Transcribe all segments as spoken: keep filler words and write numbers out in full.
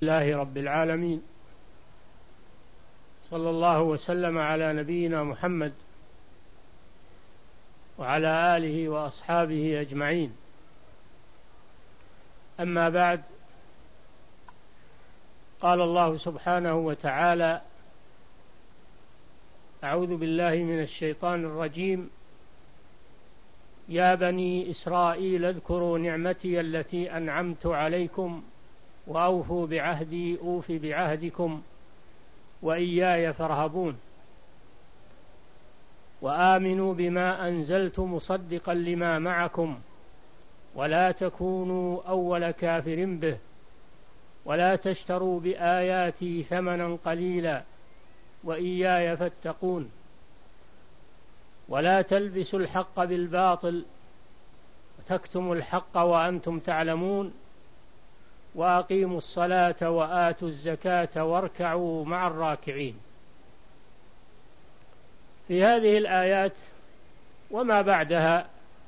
لله رب العالمين، صلى الله وسلم على نبينا محمد وعلى آله وأصحابه أجمعين. أما بعد، قال الله سبحانه وتعالى: أعوذ بالله من الشيطان الرجيم: يا بني إسرائيل اذكروا نعمتي التي أنعمت عليكم وأوفوا بعهدي أوف بعهدكم وإياي فارهبون وآمنوا بما أنزلت مصدقا لما معكم ولا تكونوا أول كافر به ولا تشتروا بآياتي ثمنا قليلا وإياي فاتقون ولا تلبسوا الحق بالباطل وتكتموا الحق وأنتم تعلمون وأقيموا الصلاة وآتوا الزكاة واركعوا مع الراكعين. في هذه الآيات وما بعدها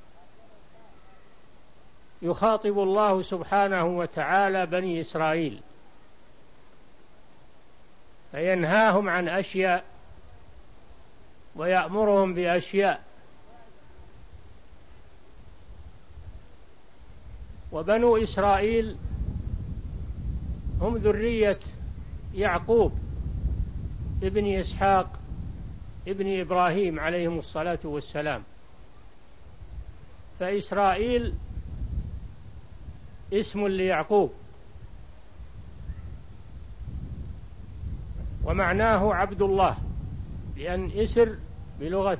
يخاطب الله سبحانه وتعالى بني إسرائيل، فينهاهم عن أشياء ويأمرهم بأشياء. وبنو إسرائيل هم ذرية يعقوب ابن إسحاق ابن إبراهيم عليهم الصلاة والسلام، فإسرائيل اسم ليعقوب ومعناه عبد الله، لأن إسر بلغة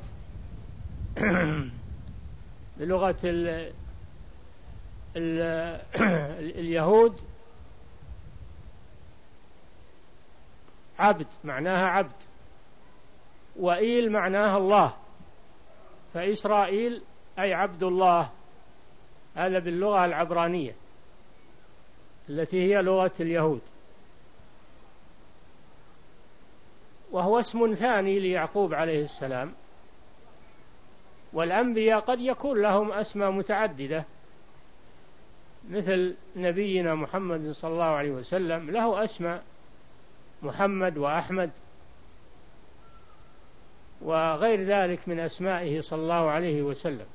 بلغة ال ال اليهود عبد، معناها عبد، وإيل معناها الله، فإسرائيل أي عبد الله، هذا باللغة العبرانية التي هي لغة اليهود، وهو اسم ثاني ليعقوب عليه السلام. والأنبياء قد يكون لهم أسماء متعددة، مثل نبينا محمد صلى الله عليه وسلم له أسماء، محمد وأحمد وغير ذلك من أسمائه صلى الله عليه وسلم.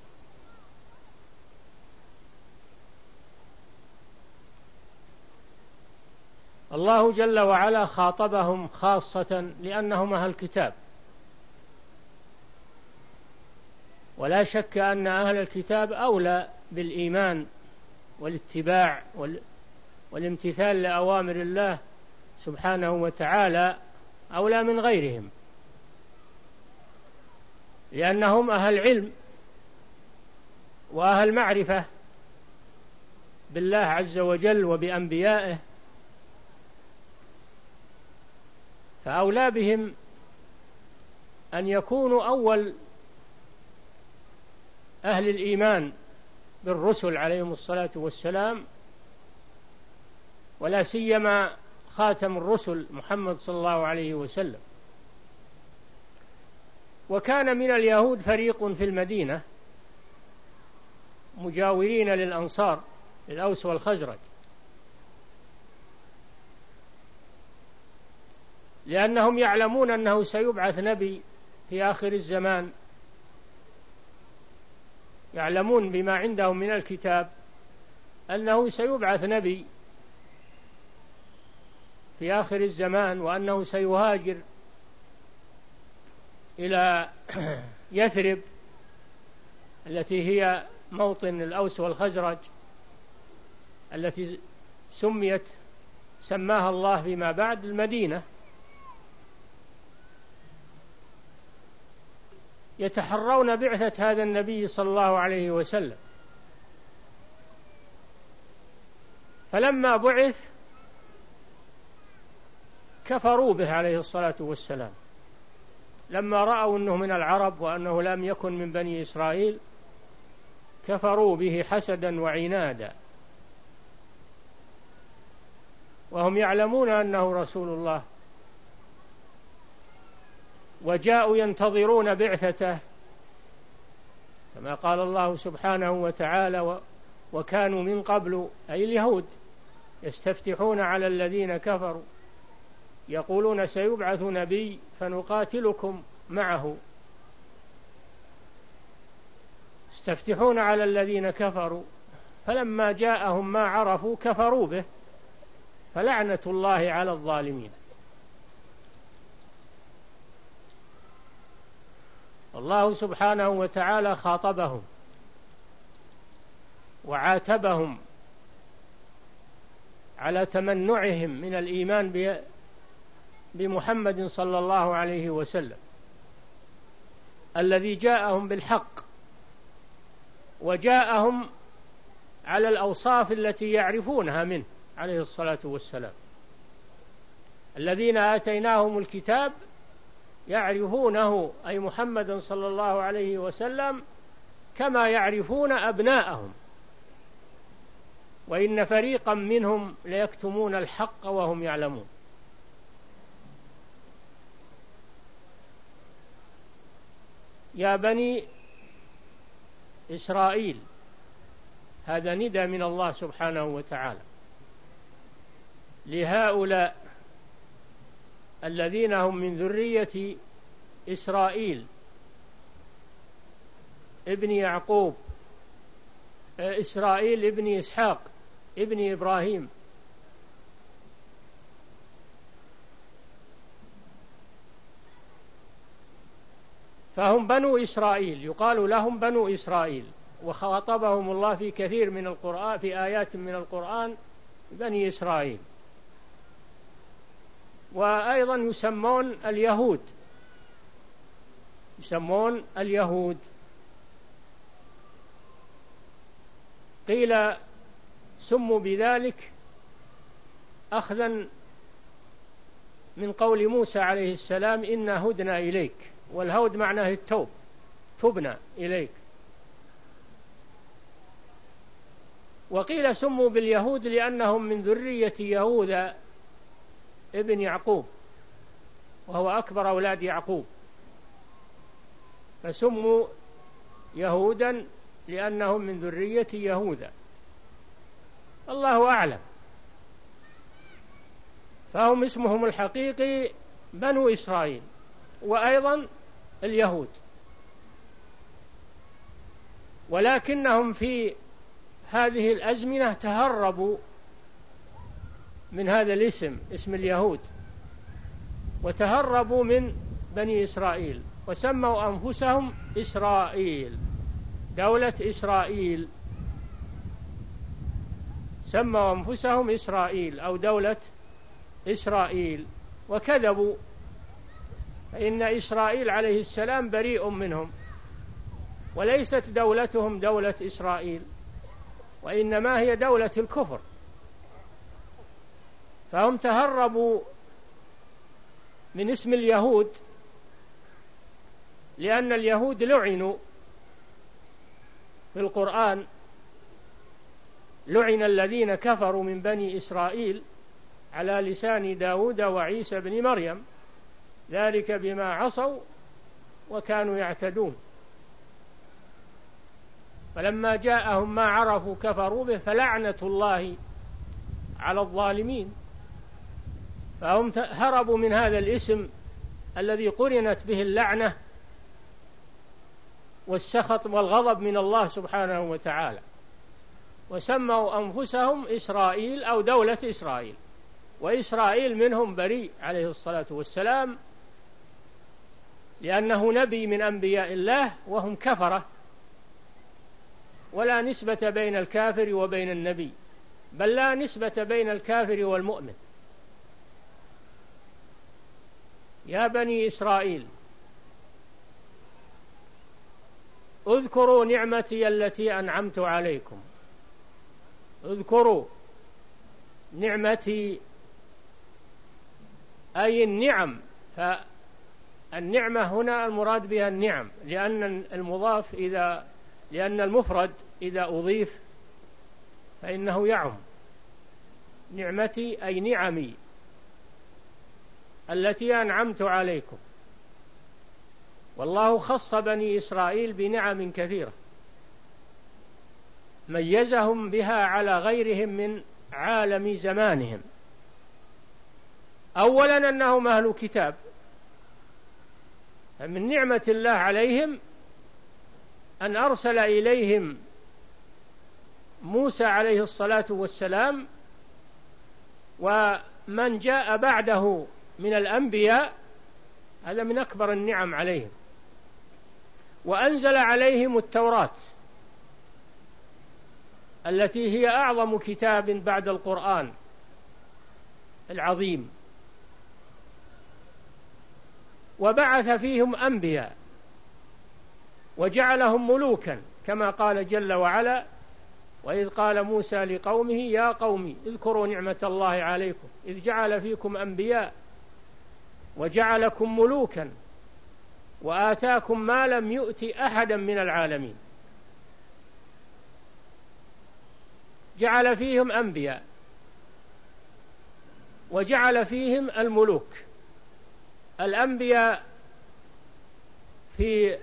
الله جل وعلا خاطبهم خاصة لأنهم أهل الكتاب، ولا شك أن أهل الكتاب أولى بالإيمان والاتباع والامتثال لأوامر الله سبحانه وتعالى أولى من غيرهم، لأنهم أهل علم وأهل معرفة بالله عز وجل وبأنبيائه، فأولى بهم أن يكونوا أول أهل الإيمان بالرسل عليهم الصلاة والسلام، ولا سيما خاتم الرسل محمد صلى الله عليه وسلم. وكان من اليهود فريق في المدينة مجاورين للأنصار الأوس والخزرج، لأنهم يعلمون أنه سيبعث نبي في آخر الزمان، يعلمون بما عندهم من الكتاب أنه سيبعث نبي في آخر الزمان، وأنه سيهاجر إلى يثرب التي هي موطن الأوس والخزرج، التي سميت سماها الله فيما بعد المدينة. يتحرون بعثة هذا النبي صلى الله عليه وسلم، فلما بعث كفروا به عليه الصلاة والسلام، لما رأوا أنه من العرب وأنه لم يكن من بني إسرائيل كفروا به حسدا وعنادا، وهم يعلمون أنه رسول الله، وجاءوا ينتظرون بعثته، كما قال الله سبحانه وتعالى: وكانوا من قبل، أي اليهود، يستفتحون على الذين كفروا يقولون سيبعث نبي فنقاتلكم معه، يستفتحون على الذين كفروا فلما جاءهم ما عرفوا كفروا به فلعنة الله على الظالمين. الله سبحانه وتعالى خاطبهم وعاتبهم على تمنعهم من الإيمان بمحمد صلى الله عليه وسلم الذي جاءهم بالحق وجاءهم على الأوصاف التي يعرفونها منه عليه الصلاة والسلام. الذين آتيناهم الكتاب يعرفونه أي محمد صلى الله عليه وسلم كما يعرفون أبناءهم، وإن فريقا منهم ليكتمون الحق وهم يعلمون. يا بني إسرائيل، هذا ندى من الله سبحانه وتعالى لهؤلاء الذين هم من ذرية إسرائيل ابن يعقوب، إسرائيل ابن إسحاق ابن إبراهيم. فهم بنو إسرائيل، يقال لهم بنو إسرائيل، وخاطبهم الله في كثير من القرآن في آيات من القرآن بني إسرائيل. وأيضا يسمون اليهود، يسمون اليهود قيل سموا بذلك أخذا من قول موسى عليه السلام إنا هدنا إليك، والهود معناه التوب، تبنا إليك. وقيل سموا باليهود لأنهم من ذرية يهوذا ابن يعقوب، وهو أكبر أولاد يعقوب، فسموا يهودا لأنهم من ذرية يهوذا، الله أعلم. فهم اسمهم الحقيقي بنو إسرائيل وأيضا اليهود، ولكنهم في هذه الأزمنة تهربوا من هذا الاسم، اسم اليهود، وتهربوا من بني إسرائيل وسموا أنفسهم إسرائيل، دولة إسرائيل، سموا أنفسهم إسرائيل أو دولة إسرائيل، وكذبوا، فإن إسرائيل عليه السلام بريء منهم، وليست دولتهم دولة إسرائيل، وإنما هي دولة الكفر. فهم تهربوا من اسم اليهود لأن اليهود لعنوا في القرآن، لعن الذين كفروا من بني إسرائيل على لسان داود وعيسى بن مريم، ذلك بما عصوا وكانوا يعتدون. فلما جاءهم ما عرفوا كفروا به فلعنة الله على الظالمين. فهم هربوا من هذا الاسم الذي قرنت به اللعنة والسخط والغضب من الله سبحانه وتعالى، وسموا أنفسهم إسرائيل أو دولة إسرائيل، وإسرائيل منهم بريء عليه الصلاة والسلام، لأنه نبي من أنبياء الله وهم كفرة، ولا نسبة بين الكافر وبين النبي، بل لا نسبة بين الكافر والمؤمن. يا بني إسرائيل اذكروا نعمتي التي أنعمت عليكم، اذكروا نعمتي أي النعم. فالنعمة هنا المراد بها النعم، لأن المضاف إذا لأن المفرد إذا أضيف فإنه يعم. نعمتي أي نعمي التي أنعمت عليكم. والله خص بني إسرائيل بنعم كثيرة ميزهم بها على غيرهم من عالم زمانهم. أولا أنهم أهل كتاب، من نعمة الله عليهم أن أرسل إليهم موسى عليه الصلاة والسلام ومن جاء بعده من الأنبياء، هذا من أكبر النعم عليهم. وأنزل عليهم التوراة التي هي أعظم كتاب بعد القرآن العظيم، وبعث فيهم أنبياء وجعلهم ملوكا كما قال جل وعلا: وإذ قال موسى لقومه يا قوم اذكروا نعمة الله عليكم إذ جعل فيكم أنبياء وجعلكم ملوكا وآتاكم ما لم يؤت أحدا من العالمين. جعل فيهم أنبياء وجعل فيهم الملوك. الأنبياء في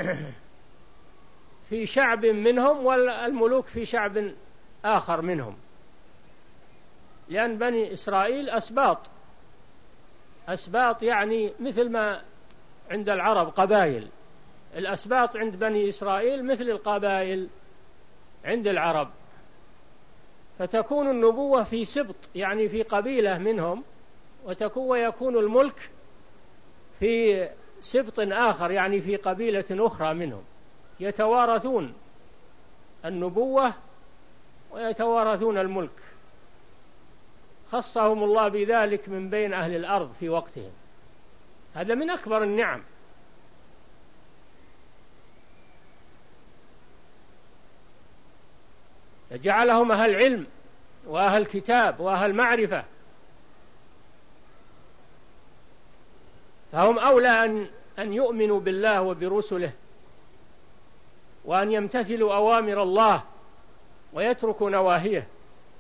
في شعب منهم والملوك في شعب آخر منهم، لأن بني إسرائيل أسباط. أسباط يعني مثل ما عند العرب قبائل، الأسباط عند بني إسرائيل مثل القبائل عند العرب. فتكون النبوة في سبط يعني في قبيلة منهم، وتكون ويكون الملك في سبط آخر يعني في قبيلة أخرى منهم، يتوارثون النبوة ويتوارثون الملك. خصهم الله بذلك من بين أهل الأرض في وقتهم، هذا من أكبر النعم. جعلهم أهل علم وأهل كتاب وأهل معرفة، فهم أولى أن أن يؤمنوا بالله وبرسله وأن يمتثلوا أوامر الله ويتركوا نواهيه.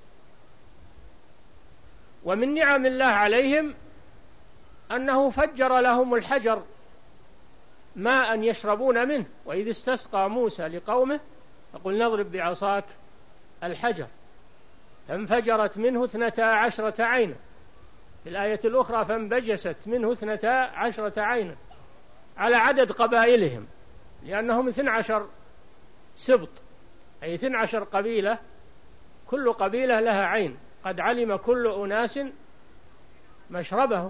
ومن نعم الله عليهم أنه فجر لهم الحجر ماء يشربون منه. وإذ استسقى موسى لقومه فقل نضرب بعصاك الحجر فانفجرت منه اثنتا عشرة عينا، في الآية الأخرى فانبجست منه اثنتا عشرة عينا، على عدد قبائلهم، لأنهم اثنى عشر سبط أي اثنى عشر قبيلة، كل قبيلة لها عين، قد علم كل أناس مشربهم،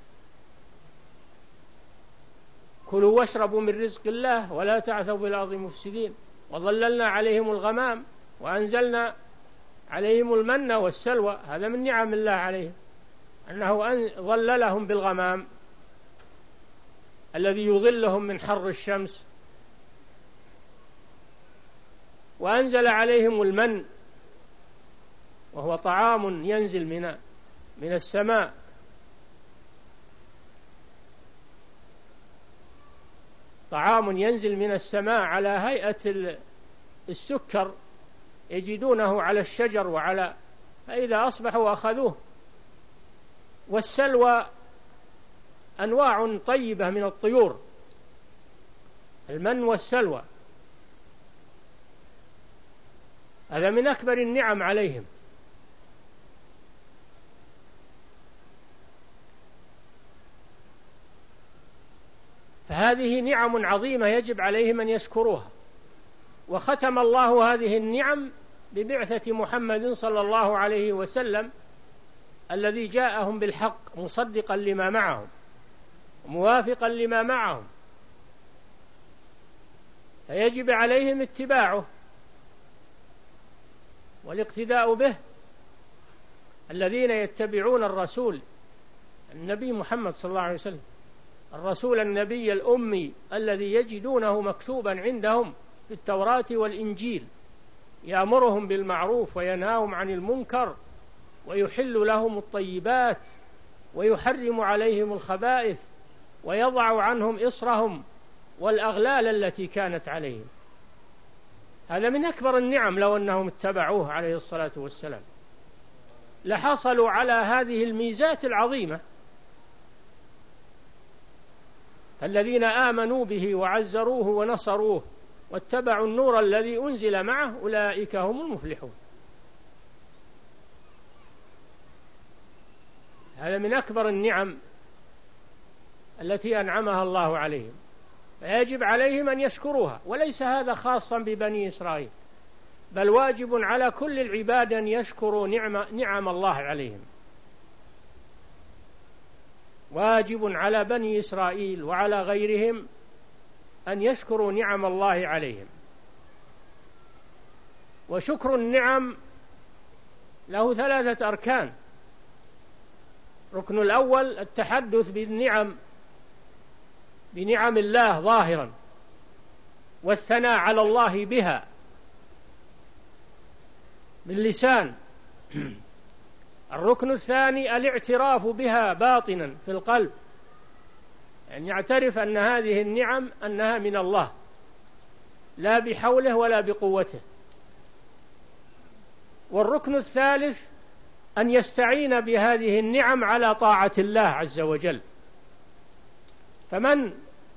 كلوا واشربوا من رزق الله ولا تعثوا في الأرض مفسدين. وظللنا عليهم الغمام وأنزلنا عليهم المن والسلوى، هذا من نعم الله عليهم أنه ظللهم بالغمام الذي يظلهم من حر الشمس، وأنزل عليهم المن وهو طعام ينزل من من السماء، طعام ينزل من السماء على هيئة السكر يجدونه على الشجر وعلى، فإذا أصبحوا أخذوه. والسلوى أنواع طيبة من الطيور، المن والسلوى، هذا من أكبر النعم عليهم. فهذه نعم عظيمة يجب عليهم أن يشكروها. وختم الله هذه النعم ببعثة محمد صلى الله عليه وسلم الذي جاءهم بالحق مصدقا لما معهم موافقا لما معهم، فيجب عليهم اتباعه والاقتداء به. الذين يتبعون الرسول النبي محمد صلى الله عليه وسلم، الرسول النبي الأمي الذي يجدونه مكتوبا عندهم في التوراة والإنجيل، يأمرهم بالمعروف وينهاهم عن المنكر ويحل لهم الطيبات ويحرم عليهم الخبائث ويضع عنهم إصرهم والأغلال التي كانت عليهم. هذا من أكبر النعم، لو أنهم اتبعوه عليه الصلاة والسلام لحصلوا على هذه الميزات العظيمة. الذين آمنوا به وعزروه ونصروه واتبعوا النور الذي أنزل معه أولئك هم المفلحون. هذا من أكبر النعم التي أنعمها الله عليهم، فيجب عليهم أن يشكروها. وليس هذا خاصا ببني إسرائيل، بل واجب على كل العباد أن يشكروا نعم, نعم الله عليهم. واجب على بني إسرائيل وعلى غيرهم أن يشكروا نعم الله عليهم. وشكر النعم له ثلاثة أركان. ركن الأول التحدث بالنعم بنعم الله ظاهرا، والثناء على الله بها باللسان. الركن الثاني الاعتراف بها باطنا في القلب، يعني يعترف أن هذه النعم أنها من الله لا بحوله ولا بقوته. والركن الثالث أن يستعين بهذه النعم على طاعة الله عز وجل. فمن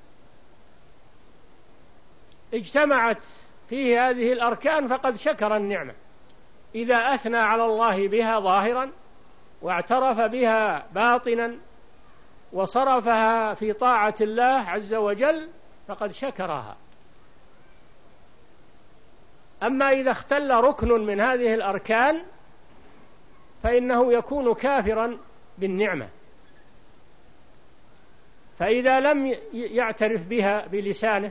اجتمعت فيه هذه الأركان فقد شكر النعمة، إذا أثنى على الله بها ظاهرا واعترف بها باطنا وصرفها في طاعة الله عز وجل فقد شكرها. أما إذا اختل ركن من هذه الأركان فإنه يكون كافرا بالنعمة. فإذا لم يعترف بها بلسانه،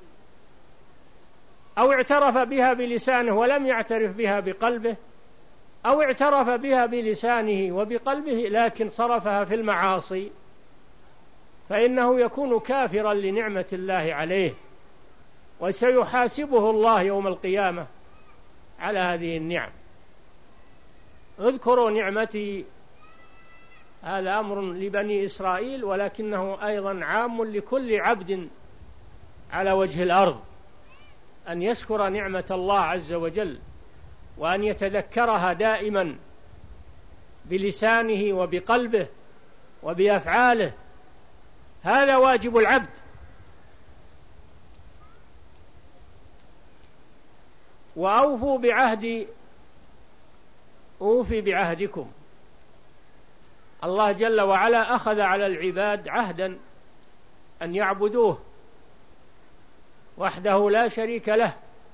أو اعترف بها بلسانه ولم يعترف بها بقلبه، أو اعترف بها بلسانه وبقلبه لكن صرفها في المعاصي، فإنه يكون كافرا لنعمة الله عليه، وسيحاسبه الله يوم القيامة على هذه النعم. اذكروا نعمتي، هذا أمر لبني إسرائيل، ولكنه أيضا عام لكل عبد على وجه الأرض، أن يشكر نعمة الله عز وجل، وأن يتذكرها دائما بلسانه وبقلبه وبأفعاله. هذا واجب العبد. وأوفوا بعهدي أوفي بعهدكم. الله جل وعلا أخذ على العباد عهدا أن يعبدوه وحده لا شريك له.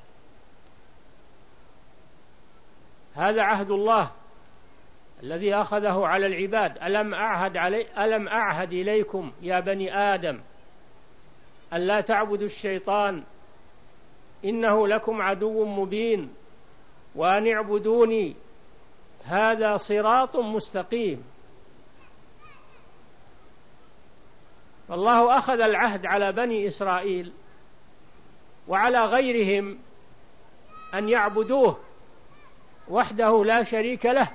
هذا عهد الله الذي أخذه على العباد. ألم أعهد علي ألم أعهد إليكم يا بني آدم ألا تعبدوا الشيطان إنه لكم عدو مبين وأن اعبدوني هذا صراط مستقيم. فالله أخذ العهد على بني إسرائيل وعلى غيرهم أن يعبدوه وحده لا شريك له،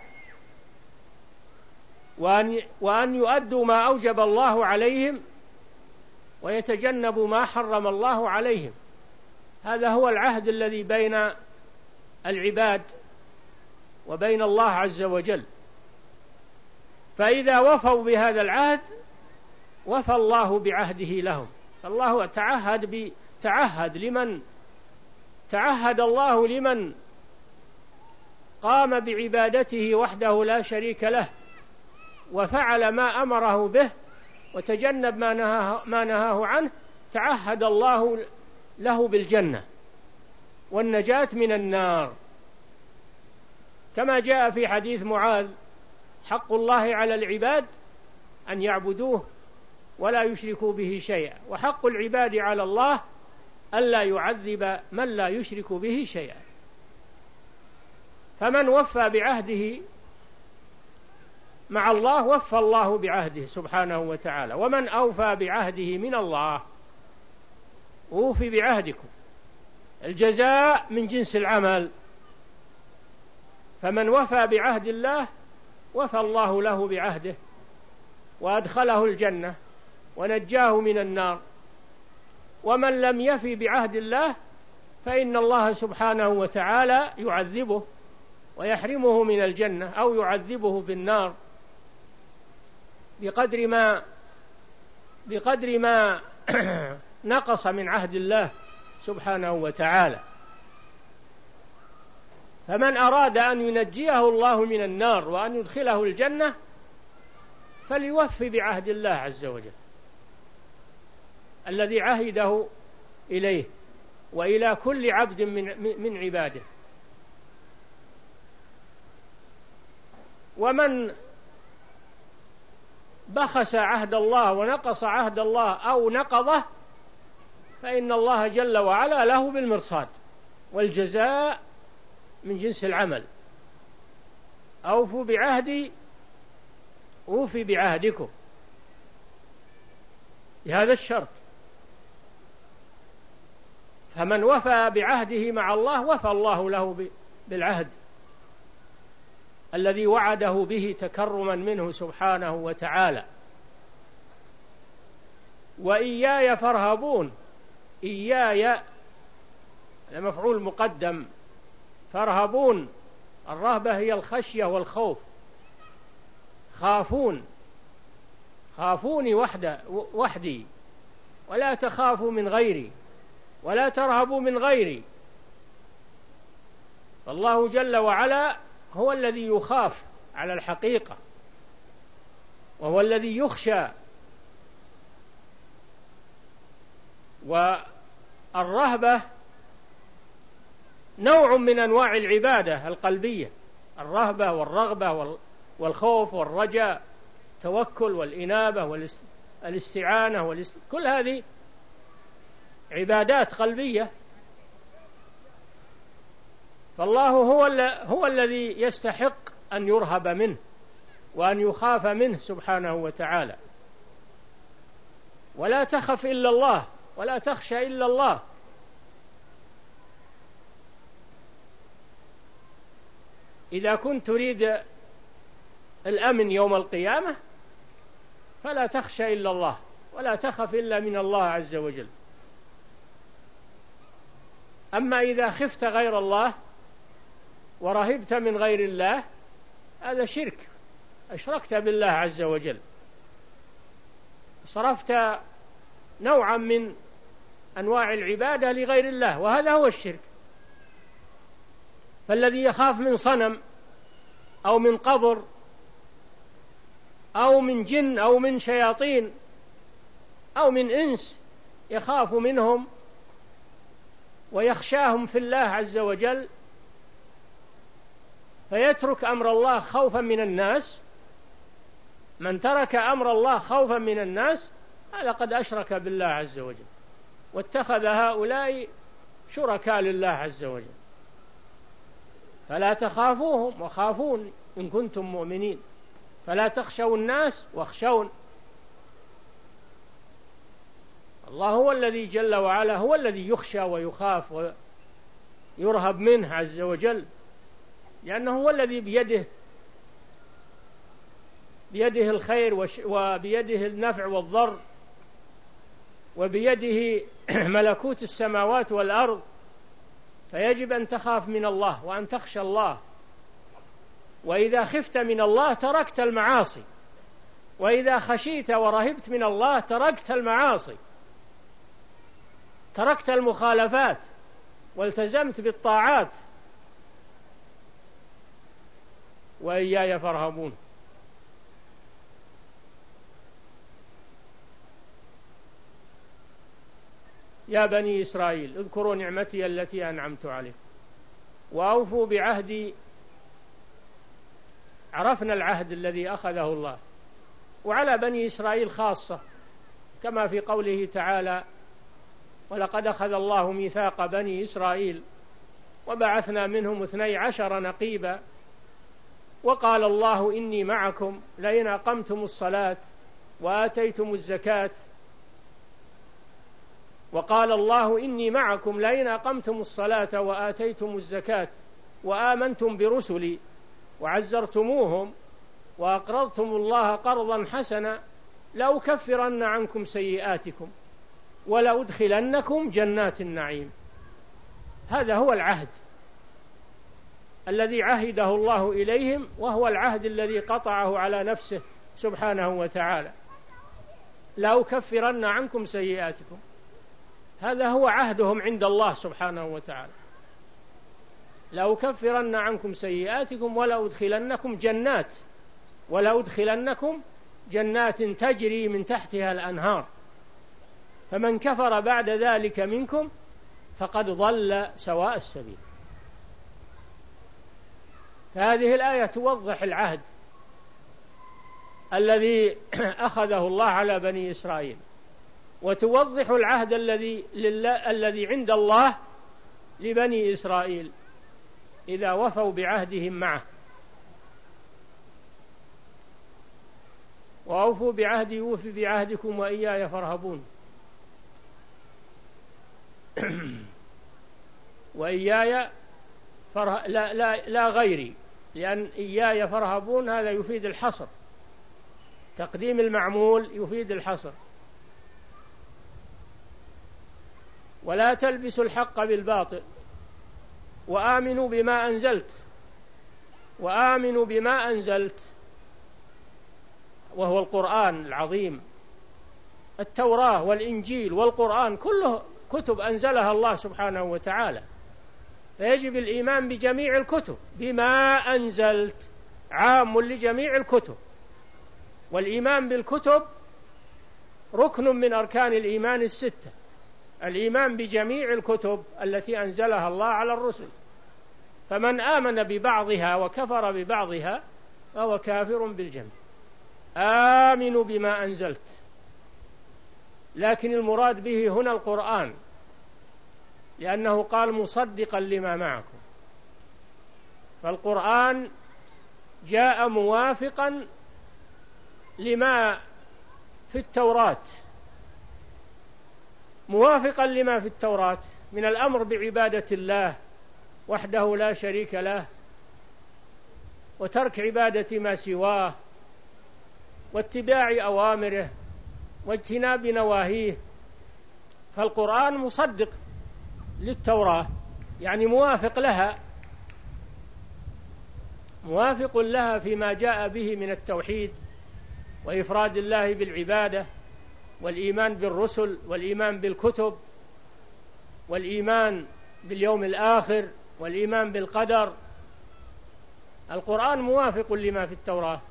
وأن, وأن يؤدوا ما أوجب الله عليهم ويتجنبوا ما حرم الله عليهم. هذا هو العهد الذي بين العباد وبين الله عز وجل. فإذا وفوا بهذا العهد وفى الله بعهده لهم. فالله تعهد تعهد لمن تعهد الله لمن قام بعبادته وحده لا شريك له وفعل ما أمره به وتجنب ما نهاه, ما نهاه عنه، تعهد الله له بالجنة والنجاة من النار، كما جاء في حديث معاذ: حق الله على العباد أن يعبدوه ولا يشركوا به شيئا، وحق العباد على الله ألا يعذب من لا يشرك به شيئا. فمن وفى بعهده مع الله وفى الله بعهده سبحانه وتعالى. ومن أوفى بعهده من الله أوفي بعهدكم. الجزاء من جنس العمل. فمن وفى بعهد الله وفى الله له بعهده وأدخله الجنة ونجاه من النار. ومن لم يفي بعهد الله فإن الله سبحانه وتعالى يعذبه ويحرمه من الجنة أو يعذبه بالنار بقدر ما بقدر ما نقص من عهد الله سبحانه وتعالى. فمن أراد أن ينجيه الله من النار وأن يدخله الجنة فليوفي بعهد الله عز وجل الذي عهده إليه وإلى كل عبد من من عباده. ومن بخس عهد الله ونقص عهد الله أو نقضه فإن الله جل وعلا له بالمرصاد، والجزاء من جنس العمل. أوفوا بعهدي أوفي بعهدكم، بهذا الشرط. فمن وفى بعهده مع الله وفى الله له بالعهد الذي وعده به تكرما منه سبحانه وتعالى. وإياي فارهبون، إياي مفعول مقدم، فارهبون الرهبة هي الخشية والخوف. خافون، خافوني وحدي ولا تخافوا من غيري ولا ترهبوا من غيري. فالله جل وعلا هو الذي يخاف على الحقيقة، وهو الذي يخشى. والرهبة نوع من أنواع العبادة القلبية، الرهبة والرغبة والخوف والرجاء، التوكل والإنابة والاستعانة والاست... كل هذه عبادات قلبية. فالله هو, هو الذي يستحق أن يرهب منه وأن يخاف منه سبحانه وتعالى. ولا تخف إلا الله ولا تخشى إلا الله. إذا كنت تريد الأمن يوم القيامة فلا تخشى إلا الله ولا تخف إلا من الله عز وجل. أما إذا خفت غير الله ورهبت من غير الله هذا شرك، أشركت بالله عز وجل، صرفت نوعا من أنواع العبادة لغير الله، وهذا هو الشرك. فالذي يخاف من صنم أو من قبر أو من جن أو من شياطين أو من إنس يخاف منهم ويخشاهم في الله عز وجل فيترك أمر الله خوفا من الناس، من ترك أمر الله خوفا من الناس هذا قد أشرك بالله عز وجل واتخذ هؤلاء شركاء لله عز وجل. فلا تخافوهم وخافون إن كنتم مؤمنين، فلا تخشوا الناس واخشون. الله هو الذي جل وعلا هو الذي يخشى ويخاف ويرهب منه عز وجل، لأنه هو الذي بيده بيده الخير وبيده النفع والضر وبيده ملكوت السماوات والأرض. فيجب أن تخاف من الله وأن تخشى الله. وإذا خفت من الله تركت المعاصي، وإذا خشيت ورهبت من الله تركت المعاصي، تركت المخالفات والتزمت بالطاعات. وإياي فارهبون. يا بني إسرائيل اذكروا نعمتي التي أنعمت عليكم وأوفوا بعهدي. عرفنا العهد الذي أخذه الله وعلى بني إسرائيل خاصة، كما في قوله تعالى: ولقد أخذ الله ميثاق بني إسرائيل وبعثنا منهم اثني عشر نقيبا وقال الله إني معكم لئن أقمتم الصلاة وآتيتم الزكاة وقال الله إني معكم لئن أقمتم الصلاة وآتيتم الزكاة وآمنتم برسلي وعزرتموهم وأقرضتم الله قرضا حسنا لأكفرن عنكم سيئاتكم ولأدخلنكم جنات النعيم. هذا هو العهد الذي عهده الله إليهم، وهو العهد الذي قطعه على نفسه سبحانه وتعالى: لأكفرن عنكم سيئاتكم. هذا هو عهدهم عند الله سبحانه وتعالى: لأكفرن عنكم سيئاتكم ولأدخلنكم جنات ولأدخلنكم جنات تجري من تحتها الأنهار، فمن كفر بعد ذلك منكم فقد ضل سواء السبيل. فهذه الآية توضح العهد الذي أخذه الله على بني إسرائيل، وتوضح العهد الذي الذي عند الله لبني إسرائيل إذا وفوا بعهدهم معه. وأوفوا بعهدي أوف بعهدكم وإياي فارهبون. وإياي فره... لا, لا, لا غيري، لأن إياي فارهبون هذا يفيد الحصر، تقديم المعمول يفيد الحصر. ولا تلبسوا الحق بالباطل وآمنوا بما أنزلت. وآمنوا بما أنزلت وهو القرآن العظيم، التوراة والإنجيل والقرآن كله كتب أنزلها الله سبحانه وتعالى، فيجب الإيمان بجميع الكتب. بما أنزلت عام لجميع الكتب، والإيمان بالكتب ركن من أركان الإيمان الستة، الإيمان بجميع الكتب التي أنزلها الله على الرسل. فمن آمن ببعضها وكفر ببعضها فهو كافر بالجميع. آمنوا بما أنزلت، لكن المراد به هنا القرآن، لأنه قال مصدقا لما معكم، فالقرآن جاء موافقا لما في التوراة، موافقا لما في التوراة من الأمر بعبادة الله وحده لا شريك له، وترك عبادة ما سواه، واتباع أوامره واجتناب نواهيه. فالقرآن مصدق للتوراة، يعني موافق لها، موافق لها فيما جاء به من التوحيد وإفراد الله بالعبادة والإيمان بالرسل والإيمان بالكتب والإيمان باليوم الآخر والإيمان بالقدر. القرآن موافق لما في التوراة،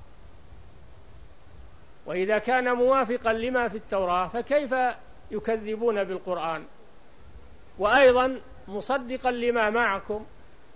وإذا كان موافقا لما في التوراة فكيف يكذبون بالقرآن؟ وأيضا مصدقا لما معكم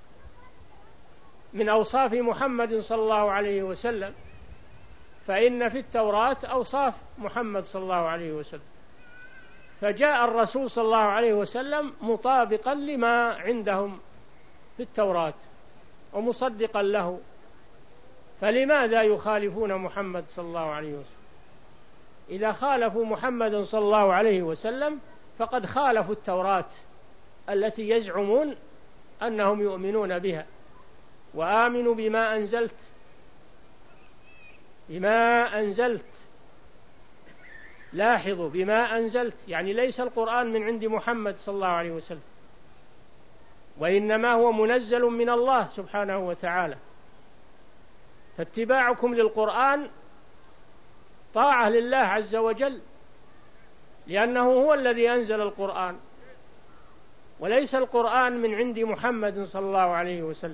من أوصاف محمد صلى الله عليه وسلم، فإن في التوراة أوصاف محمد صلى الله عليه وسلم، فجاء الرسول صلى الله عليه وسلم مطابقا لما عندهم في التوراة ومصدقا له، فلماذا يخالفون محمد صلى الله عليه وسلم؟ إذا خالفوا محمد صلى الله عليه وسلم فقد خالفوا التوراة التي يزعمون أنهم يؤمنون بها. وآمنوا بما أنزلت، بما أنزلت، لاحظوا بما أنزلت، يعني ليس القرآن من عند محمد صلى الله عليه وسلم، وإنما هو منزل من الله سبحانه وتعالى. فاتباعكم للقرآن طاعة لله عز وجل، لأنه هو الذي أنزل القرآن، وليس القرآن من عند محمد صلى الله عليه وسلم.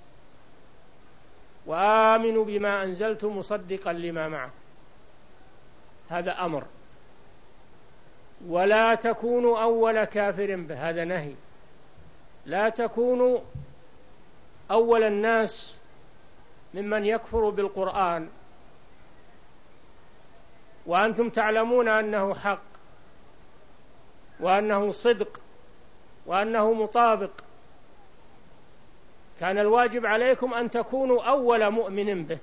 وآمنوا بما أنزلت مصدقا لما معه، هذا أمر. ولا تكونوا أول كافر به، هذا نهي. لا تكونوا أول الناس ممن يكفر بالقرآن وأنتم تعلمون أنه حق وأنه صدق وأنه مطابق. كان الواجب عليكم أن تكونوا أول مؤمن به،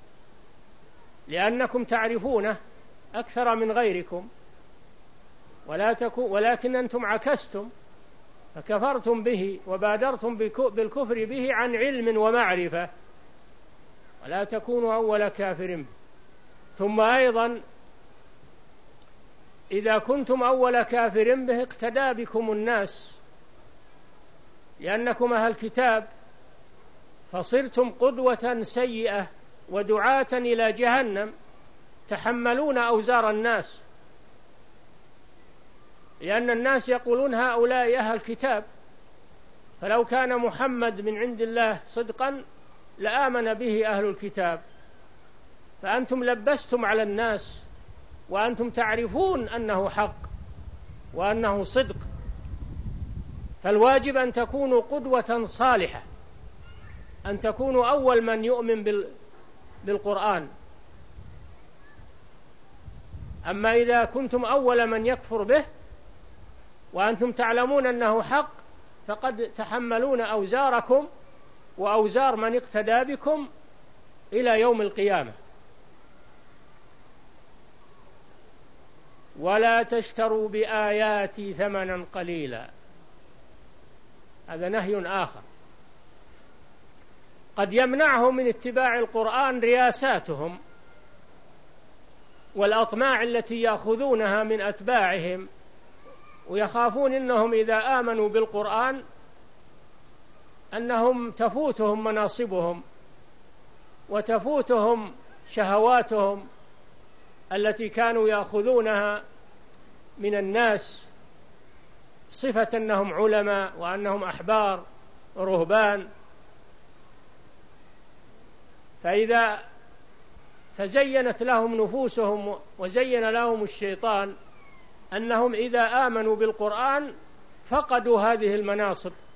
لأنكم تعرفونه أكثر من غيركم، ولا تكون ولكن أنتم عكستم فكفرتم به وبادرتم بالكفر به عن علم ومعرفة. ولا تكونوا أول كافر به. ثم أيضا إذا كنتم أول كافر به اقتدى بكم الناس، لأنكم أهل الكتاب، فصرتم قدوة سيئة ودعاة إلى جهنم تحملون أوزار الناس، لأن الناس يقولون هؤلاء أهل الكتاب، فلو كان محمد من عند الله صدقا لآمن به أهل الكتاب، فأنتم لبستم على الناس وأنتم تعرفون أنه حق وأنه صدق، فالواجب أن تكونوا قدوة صالحة، أن تكونوا أول من يؤمن بالقرآن. أما إذا كنتم أول من يكفر به وأنتم تعلمون أنه حق فقد تحملون أوزاركم وأوزار من اقتدى بكم إلى يوم القيامة. ولا تشتروا بآياتي ثمنا قليلا، هذا نهي آخر. قد يمنعهم من اتباع القرآن رياساتهم والأطماع التي يأخذونها من أتباعهم، ويخافون إنهم إذا آمنوا بالقرآن أنهم تفوتهم مناصبهم وتفوتهم شهواتهم التي كانوا يأخذونها من الناس صفة أنهم علماء وأنهم أحبار ورهبان. فإذا تزينت لهم نفوسهم وزين لهم الشيطان أنهم إذا آمنوا بالقرآن فقدوا هذه المناصب